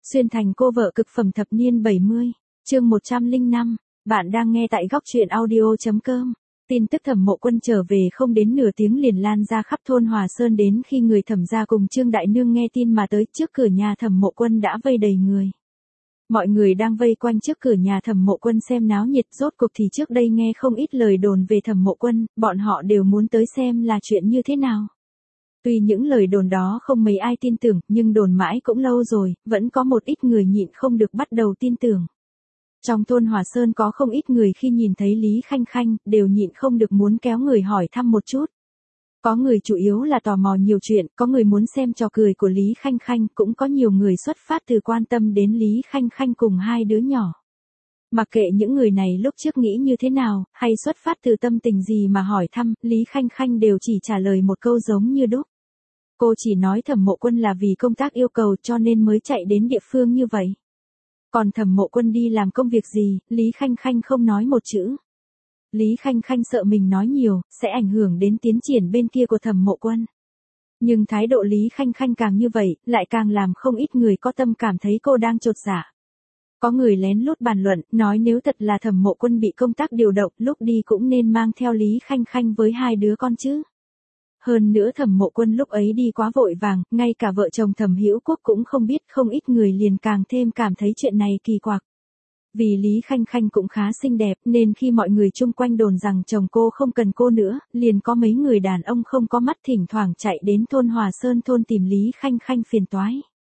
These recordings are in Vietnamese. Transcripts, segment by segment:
Xuyên thành cô vợ cực phẩm thập niên 70, chương 105, bạn đang nghe tại góc truyện audio.com. Tin tức Thẩm Mộ Quân trở về không đến nửa tiếng liền lan ra khắp thôn Hòa Sơn, đến khi người Thẩm gia cùng Trương Đại Nương nghe tin mà tới, trước cửa nhà Thẩm Mộ Quân đã vây đầy người. Mọi người đang vây quanh trước cửa nhà Thẩm Mộ Quân xem náo nhiệt, rốt cuộc thì trước đây nghe không ít lời đồn về Thẩm Mộ Quân, bọn họ đều muốn tới xem là chuyện như thế nào. Tuy những lời đồn đó không mấy ai tin tưởng, nhưng đồn mãi cũng lâu rồi, vẫn có một ít người nhịn không được bắt đầu tin tưởng. Trong thôn Hòa Sơn có không ít người khi nhìn thấy Lý Khanh Khanh, đều nhịn không được muốn kéo người hỏi thăm một chút. Có người chủ yếu là tò mò nhiều chuyện, có người muốn xem trò cười của Lý Khanh Khanh, cũng có nhiều người xuất phát từ quan tâm đến Lý Khanh Khanh cùng hai đứa nhỏ. Mặc kệ những người này lúc trước nghĩ như thế nào, hay xuất phát từ tâm tình gì mà hỏi thăm, Lý Khanh Khanh đều chỉ trả lời một câu giống như đúc. Cô chỉ nói Thẩm Mộ Quân là vì công tác yêu cầu cho nên mới chạy đến địa phương như vậy. Còn Thẩm Mộ Quân đi làm công việc gì, Lý Khanh Khanh không nói một chữ. Lý Khanh Khanh sợ mình nói nhiều, sẽ ảnh hưởng đến tiến triển bên kia của Thẩm Mộ Quân. Nhưng thái độ Lý Khanh Khanh càng như vậy, lại càng làm không ít người có tâm cảm thấy cô đang chột dạ. Có người lén lút bàn luận, nói nếu thật là Thẩm Mộ Quân bị công tác điều động, lúc đi cũng nên mang theo Lý Khanh Khanh với hai đứa con chứ. Hơn nữa Thẩm Mộ Quân lúc ấy đi quá vội vàng, ngay cả vợ chồng Thẩm Hữu Quốc cũng không biết, không ít người liền càng thêm cảm thấy chuyện này kỳ quặc. Vì Lý Khanh Khanh cũng khá xinh đẹp nên khi mọi người chung quanh đồn rằng chồng cô không cần cô nữa, liền có mấy người đàn ông không có mắt thỉnh thoảng chạy đến thôn Hòa Sơn thôn tìm Lý Khanh Khanh phiền toái.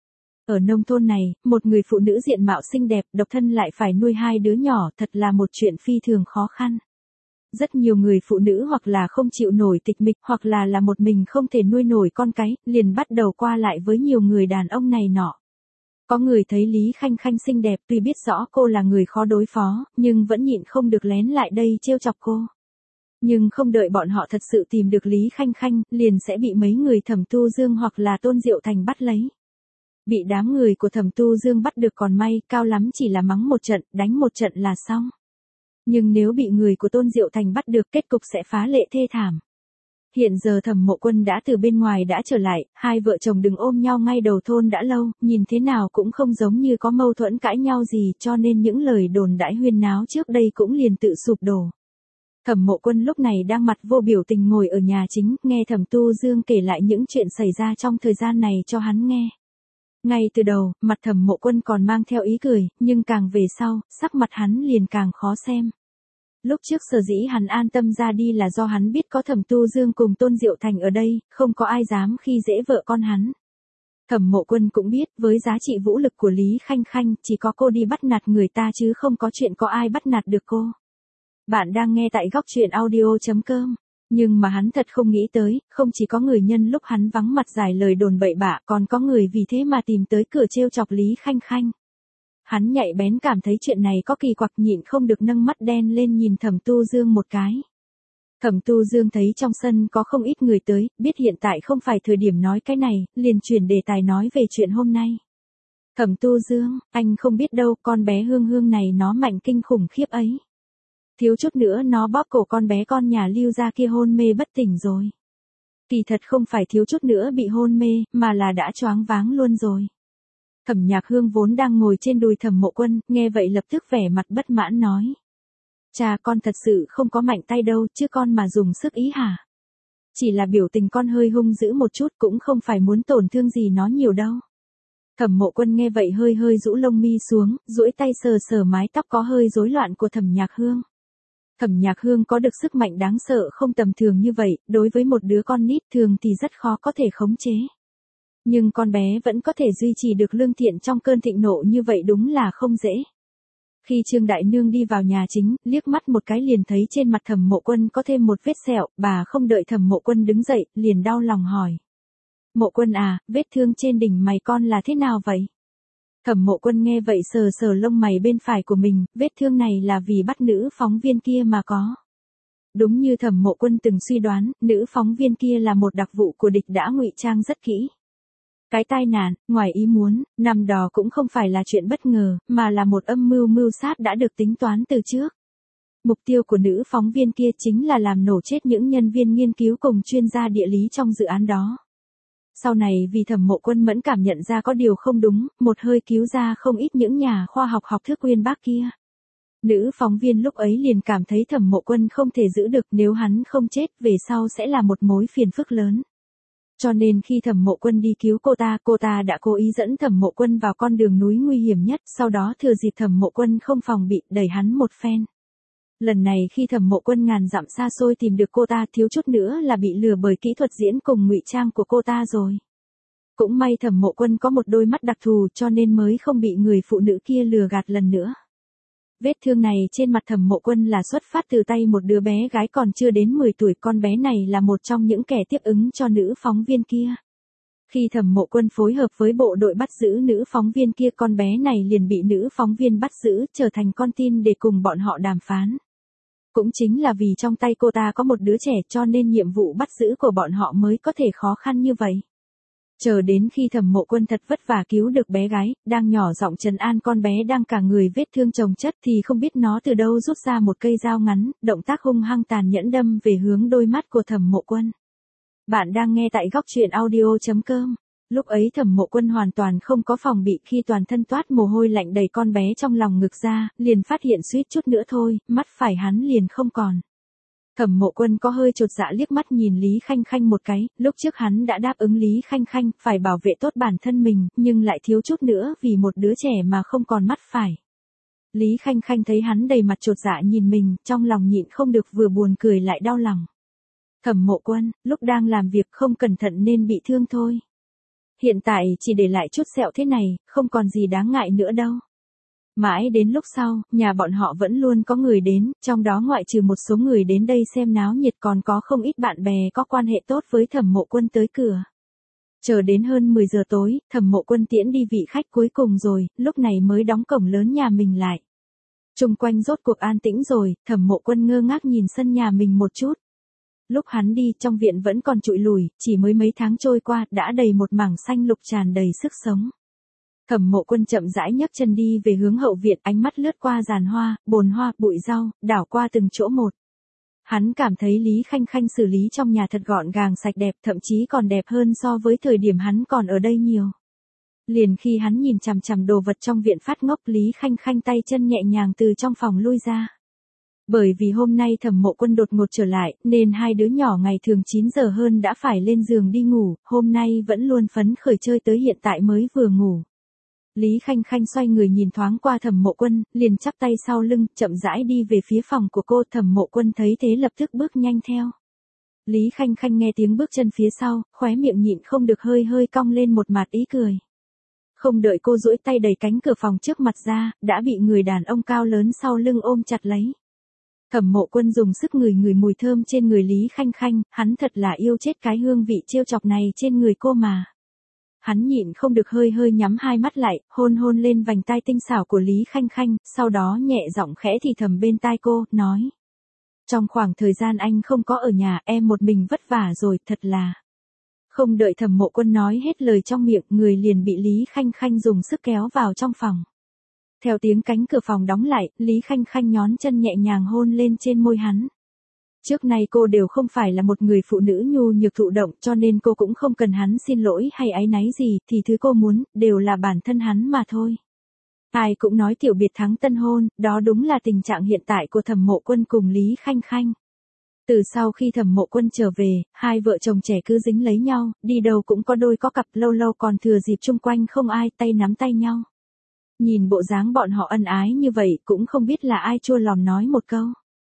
Ở nông thôn này, một người phụ nữ diện mạo xinh đẹp, độc thân lại phải nuôi hai đứa nhỏ, thật là một chuyện phi thường khó khăn. Rất nhiều người phụ nữ hoặc là không chịu nổi tịch mịch, hoặc là một mình không thể nuôi nổi con cái, liền bắt đầu qua lại với nhiều người đàn ông này nọ. Có người thấy Lý Khanh Khanh xinh đẹp, tuy biết rõ cô là người khó đối phó, nhưng vẫn nhịn không được lén lại đây trêu chọc cô. Nhưng không đợi bọn họ thật sự tìm được Lý Khanh Khanh, liền sẽ bị mấy người Thẩm Tu Dương hoặc là Tôn Diệu Thành bắt lấy. Bị đám người của Thẩm Tu Dương bắt được còn may, cao lắm chỉ là mắng một trận, đánh một trận là xong. Nhưng nếu bị người của Tôn Diệu Thành bắt được, kết cục sẽ phá lệ thê thảm. Hiện giờ Thẩm Mộ Quân đã từ bên ngoài đã trở lại, hai vợ chồng đừng ôm nhau ngay đầu thôn đã lâu, nhìn thế nào cũng không giống như có mâu thuẫn cãi nhau gì, cho nên những lời đồn đãi huyên náo trước đây cũng liền tự sụp đổ. Thẩm Mộ Quân lúc này đang mặt vô biểu tình ngồi ở nhà chính, nghe Thẩm Tu Dương kể lại những chuyện xảy ra trong thời gian này cho hắn nghe. Ngay từ đầu, mặt Thẩm Mộ Quân còn mang theo ý cười, nhưng càng về sau, sắc mặt hắn liền càng khó xem. Lúc trước sở dĩ hắn an tâm ra đi là do hắn biết có Thẩm Tu Dương cùng Tôn Diệu Thành ở đây, không có ai dám khi dễ vợ con hắn. Thẩm Mộ Quân cũng biết, với giá trị vũ lực của Lý Khanh Khanh, chỉ có cô đi bắt nạt người ta chứ không có chuyện có ai bắt nạt được cô. Bạn đang nghe tại góc truyện audio.com. Nhưng mà hắn thật không nghĩ tới, không chỉ có người nhân lúc hắn vắng mặt giải lời đồn bậy bạ, còn có người vì thế mà tìm tới cửa trêu chọc Lý Khanh Khanh. Hắn nhạy bén cảm thấy chuyện này có kỳ quặc, nhịn không được nâng mắt đen lên nhìn Thẩm Tu Dương một cái. Thẩm Tu Dương thấy trong sân có không ít người tới, biết hiện tại không phải thời điểm nói cái này, liền chuyển đề tài nói về chuyện hôm nay. Thẩm Tu Dương, anh không biết đâu, con bé Hương Hương này nó mạnh kinh khủng khiếp ấy. Thiếu chút nữa nó bóp cổ con bé con nhà Lưu gia kia hôn mê bất tỉnh rồi. Kỳ thật không phải thiếu chút nữa bị hôn mê, mà là đã choáng váng luôn rồi. Thẩm Nhạc Hương vốn đang ngồi trên đùi Thẩm Mộ Quân, nghe vậy lập tức vẻ mặt bất mãn nói. Cha con thật sự không có mạnh tay đâu, chứ con mà dùng sức ý hả? Chỉ là biểu tình con hơi hung dữ một chút, cũng không phải muốn tổn thương gì nó nhiều đâu. Thẩm Mộ Quân nghe vậy hơi hơi rũ lông mi xuống, duỗi tay sờ sờ mái tóc có hơi rối loạn của Thẩm Nhạc Hương. Thẩm Nhạc Hương có được sức mạnh đáng sợ không tầm thường như vậy, đối với một đứa con nít thường thì rất khó có thể khống chế. Nhưng con bé vẫn có thể duy trì được lương thiện trong cơn thịnh nộ như vậy đúng là không dễ. Khi Trương Đại Nương đi vào nhà chính, liếc mắt một cái liền thấy trên mặt Thẩm Mộ Quân có thêm một vết sẹo, bà không đợi Thẩm Mộ Quân đứng dậy, liền đau lòng hỏi. Mộ Quân à, vết thương trên đỉnh mày con là thế nào vậy? Thẩm Mộ Quân nghe vậy sờ sờ lông mày bên phải của mình, vết thương này là vì bắt nữ phóng viên kia mà có. Đúng như Thẩm Mộ Quân từng suy đoán, nữ phóng viên kia là một đặc vụ của địch đã ngụy trang rất kỹ. Cái tai nạn, ngoài ý muốn, năm đó cũng không phải là chuyện bất ngờ, mà là một âm mưu mưu sát đã được tính toán từ trước. Mục tiêu của nữ phóng viên kia chính là làm nổ chết những nhân viên nghiên cứu cùng chuyên gia địa lý trong dự án đó. Sau này vì Thẩm Mộ Quân mẫn cảm nhận ra có điều không đúng, một hơi cứu ra không ít những nhà khoa học học thức uyên bác kia. Nữ phóng viên lúc ấy liền cảm thấy Thẩm Mộ Quân không thể giữ được, nếu hắn không chết về sau sẽ là một mối phiền phức lớn. Cho nên khi Thẩm Mộ Quân đi cứu cô ta đã cố ý dẫn Thẩm Mộ Quân vào con đường núi nguy hiểm nhất, sau đó thừa dịp Thẩm Mộ Quân không phòng bị, đẩy hắn một phen. Lần này khi Thẩm Mộ Quân ngàn dặm xa xôi tìm được cô ta, thiếu chút nữa là bị lừa bởi kỹ thuật diễn cùng ngụy trang của cô ta rồi. Cũng may Thẩm Mộ Quân có một đôi mắt đặc thù cho nên mới không bị người phụ nữ kia lừa gạt lần nữa. Vết thương này trên mặt Thẩm Mộ Quân là xuất phát từ tay một đứa bé gái còn chưa đến 10 tuổi, con bé này là một trong những kẻ tiếp ứng cho nữ phóng viên kia. Khi Thẩm Mộ Quân phối hợp với bộ đội bắt giữ nữ phóng viên kia, con bé này liền bị nữ phóng viên bắt giữ, trở thành con tin để cùng bọn họ đàm phán. Cũng chính là vì trong tay cô ta có một đứa trẻ cho nên nhiệm vụ bắt giữ của bọn họ mới có thể khó khăn như vậy. Chờ đến khi Thẩm Mộ Quân thật vất vả cứu được bé gái, đang nhỏ giọng trấn an con bé đang cả người vết thương chồng chất thì không biết nó từ đâu rút ra một cây dao ngắn, động tác hung hăng tàn nhẫn đâm về hướng đôi mắt của Thẩm Mộ Quân. Bạn đang nghe tại góc truyện audio.com. Lúc ấy Thẩm Mộ Quân hoàn toàn không có phòng bị, khi toàn thân toát mồ hôi lạnh đẩy con bé trong lòng ngực ra, liền phát hiện suýt chút nữa thôi, mắt phải hắn liền không còn. Thẩm Mộ Quân có hơi chột dạ liếc mắt nhìn Lý Khanh Khanh một cái, lúc trước hắn đã đáp ứng Lý Khanh Khanh phải bảo vệ tốt bản thân mình, nhưng lại thiếu chút nữa vì một đứa trẻ mà không còn mắt phải. Lý Khanh Khanh thấy hắn đầy mặt chột dạ nhìn mình, trong lòng nhịn không được vừa buồn cười lại đau lòng. Thẩm Mộ Quân, lúc đang làm việc không cẩn thận nên bị thương thôi. Hiện tại chỉ để lại chút sẹo thế này, không còn gì đáng ngại nữa đâu. Mãi đến lúc sau, nhà bọn họ vẫn luôn có người đến, trong đó ngoại trừ một số người đến đây xem náo nhiệt còn có không ít bạn bè có quan hệ tốt với Thẩm Mộ Quân tới cửa. Chờ đến hơn 10 giờ tối, Thẩm Mộ Quân tiễn đi vị khách cuối cùng rồi, lúc này mới đóng cổng lớn nhà mình lại. Chung quanh rốt cuộc an tĩnh rồi, Thẩm Mộ Quân ngơ ngác nhìn sân nhà mình một chút. Lúc hắn đi, trong viện vẫn còn trụi lủi, chỉ mới mấy tháng trôi qua, đã đầy một mảng xanh lục tràn đầy sức sống. Thẩm Mộ Quân chậm rãi nhấc chân đi về hướng hậu viện, ánh mắt lướt qua giàn hoa, bồn hoa, bụi rau, đảo qua từng chỗ một. Hắn cảm thấy Lý Khanh Khanh xử lý trong nhà thật gọn gàng sạch đẹp, thậm chí còn đẹp hơn so với thời điểm hắn còn ở đây nhiều. Liền khi hắn nhìn chằm chằm đồ vật trong viện phát ngốc, Lý Khanh Khanh tay chân nhẹ nhàng từ trong phòng lui ra. Bởi vì hôm nay Thẩm Mộ Quân đột ngột trở lại, nên hai đứa nhỏ ngày thường 9 giờ hơn đã phải lên giường đi ngủ, hôm nay vẫn luôn phấn khởi chơi tới hiện tại mới vừa ngủ. Lý Khanh Khanh xoay người nhìn thoáng qua Thẩm Mộ Quân, liền chắp tay sau lưng, chậm rãi đi về phía phòng của cô. Thẩm Mộ Quân thấy thế lập tức bước nhanh theo. Lý Khanh Khanh nghe tiếng bước chân phía sau, khóe miệng nhịn không được hơi hơi cong lên một mặt ý cười. Không đợi cô duỗi tay đẩy cánh cửa phòng trước mặt ra, đã bị người đàn ông cao lớn sau lưng ôm chặt lấy. Thẩm Mộ Quân dùng sức ngửi mùi thơm trên người Lý Khanh Khanh, hắn thật là yêu chết cái hương vị trêu chọc này trên người cô mà. Hắn nhịn không được hơi hơi nhắm hai mắt lại, hôn hôn lên vành tai tinh xảo của Lý Khanh Khanh, sau đó nhẹ giọng khẽ thì thầm bên tai cô, nói. Trong khoảng thời gian anh không có ở nhà, em một mình vất vả rồi, thật là. Không đợi Thẩm Mộ Quân nói hết lời trong miệng, người liền bị Lý Khanh Khanh dùng sức kéo vào trong phòng. Theo tiếng cánh cửa phòng đóng lại, Lý Khanh Khanh nhón chân nhẹ nhàng hôn lên trên môi hắn. Trước nay cô đều không phải là một người phụ nữ nhu nhược thụ động, cho nên cô cũng không cần hắn xin lỗi hay áy náy gì, thì thứ cô muốn, đều là bản thân hắn mà thôi. Ai cũng nói tiểu biệt thắng tân hôn, đó đúng là tình trạng hiện tại của Thẩm Mộ Quân cùng Lý Khanh Khanh. Từ sau khi Thẩm Mộ Quân trở về, hai vợ chồng trẻ cứ dính lấy nhau, đi đâu cũng có đôi có cặp, lâu lâu còn thừa dịp chung quanh không ai, tay nắm tay nhau. Nhìn bộ dáng bọn họ ân ái như vậy, cũng không biết là ai chua lòng nói một câu.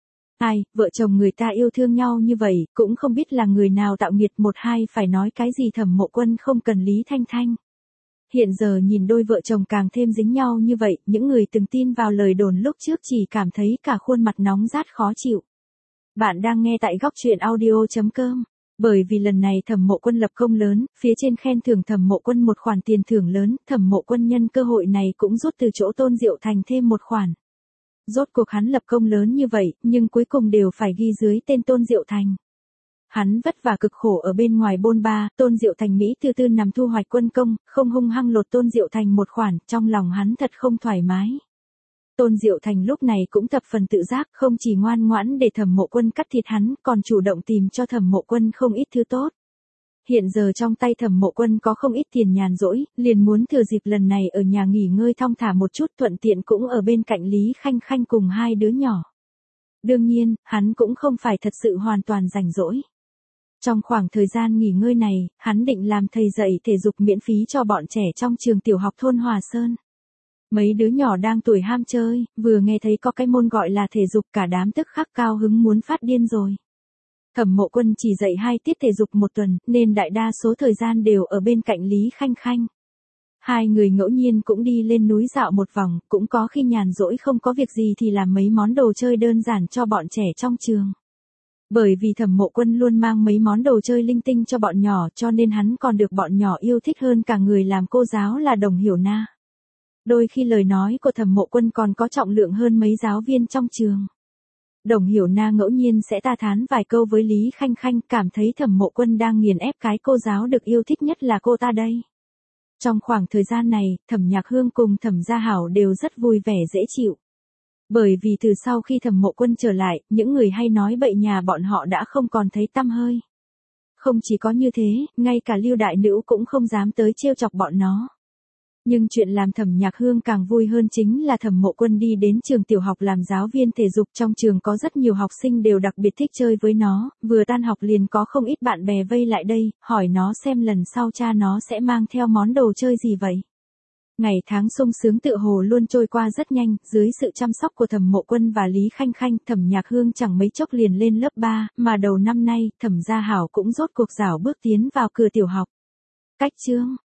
Ai, vợ chồng người ta yêu thương nhau như vậy, cũng không biết là người nào tạo nghiệt một hai phải nói cái gì Thẩm Mộ Quân không cần Lý Thanh Thanh. Hiện giờ nhìn đôi vợ chồng càng thêm dính nhau như vậy, những người từng tin vào lời đồn lúc trước chỉ cảm thấy cả khuôn mặt nóng rát khó chịu. Bạn đang nghe tại góc truyện audio.com. Bởi vì lần này Thẩm Mộ Quân lập công lớn, phía trên khen thưởng Thẩm Mộ Quân một khoản tiền thưởng lớn, Thẩm Mộ Quân nhân cơ hội này cũng rút từ chỗ Tôn Diệu Thành thêm một khoản. Rốt cuộc hắn lập công lớn như vậy, nhưng cuối cùng đều phải ghi dưới tên Tôn Diệu Thành. Hắn vất vả cực khổ ở bên ngoài bôn ba, Tôn Diệu Thành Mỹ tư tư nằm thu hoạch quân công, không hung hăng lột Tôn Diệu Thành một khoản, trong lòng hắn thật không thoải mái. Tôn Diệu Thành lúc này cũng thập phần tự giác, không chỉ ngoan ngoãn để Thẩm Mộ Quân cắt thịt hắn, còn chủ động tìm cho Thẩm Mộ Quân không ít thứ tốt. hiện giờ trong tay Thẩm Mộ Quân có không ít tiền nhàn rỗi, liền muốn thừa dịp lần này ở nhà nghỉ ngơi thong thả một chút, thuận tiện cũng ở bên cạnh Lý Khanh Khanh cùng hai đứa nhỏ. Đương nhiên, hắn cũng không phải thật sự hoàn toàn rảnh rỗi. Trong khoảng thời gian nghỉ ngơi này, hắn định làm thầy dạy thể dục miễn phí cho bọn trẻ trong trường tiểu học thôn Hòa Sơn. Mấy đứa nhỏ đang tuổi ham chơi, vừa nghe thấy có cái môn gọi là thể dục cả đám tức khắc cao hứng muốn phát điên rồi. Thẩm Mộ Quân chỉ dạy 2 tiết thể dục một tuần, nên đại đa số thời gian đều ở bên cạnh Lý Khanh Khanh. Hai người ngẫu nhiên cũng đi lên núi dạo một vòng, cũng có khi nhàn rỗi không có việc gì thì làm mấy món đồ chơi đơn giản cho bọn trẻ trong trường. Bởi vì Thẩm Mộ Quân luôn mang mấy món đồ chơi linh tinh cho bọn nhỏ, cho nên hắn còn được bọn nhỏ yêu thích hơn cả người làm cô giáo là Đồng Hiểu Na. Đôi khi lời nói của Thẩm Mộ Quân còn có trọng lượng hơn mấy giáo viên trong trường. Đồng Hiểu Na ngẫu nhiên sẽ ta thán vài câu với Lý Khanh Khanh, cảm thấy Thẩm Mộ Quân đang nghiền ép cái cô giáo được yêu thích nhất là cô ta đây. Trong khoảng thời gian này, Thẩm Nhạc Hương cùng Thẩm Gia Hảo đều rất vui vẻ dễ chịu. Bởi vì từ sau khi Thẩm Mộ Quân trở lại, những người hay nói bậy nhà bọn họ đã không còn thấy tăm hơi. Không chỉ có như thế, ngay cả Lưu đại nữ cũng không dám tới trêu chọc bọn nó. Nhưng chuyện làm Thẩm Nhạc Hương càng vui hơn chính là Thẩm Mộ Quân đi đến trường tiểu học làm giáo viên thể dục, trong trường có rất nhiều học sinh đều đặc biệt thích chơi với nó, vừa tan học liền có không ít bạn bè vây lại đây, hỏi nó xem lần sau cha nó sẽ mang theo món đồ chơi gì vậy. Ngày tháng sung sướng tựa hồ luôn trôi qua rất nhanh, dưới sự chăm sóc của Thẩm Mộ Quân và Lý Khanh Khanh, Thẩm Nhạc Hương chẳng mấy chốc liền lên lớp 3, mà đầu năm nay, Thẩm Gia Hảo cũng rốt cuộc rảo bước tiến vào cửa tiểu học. Cách chương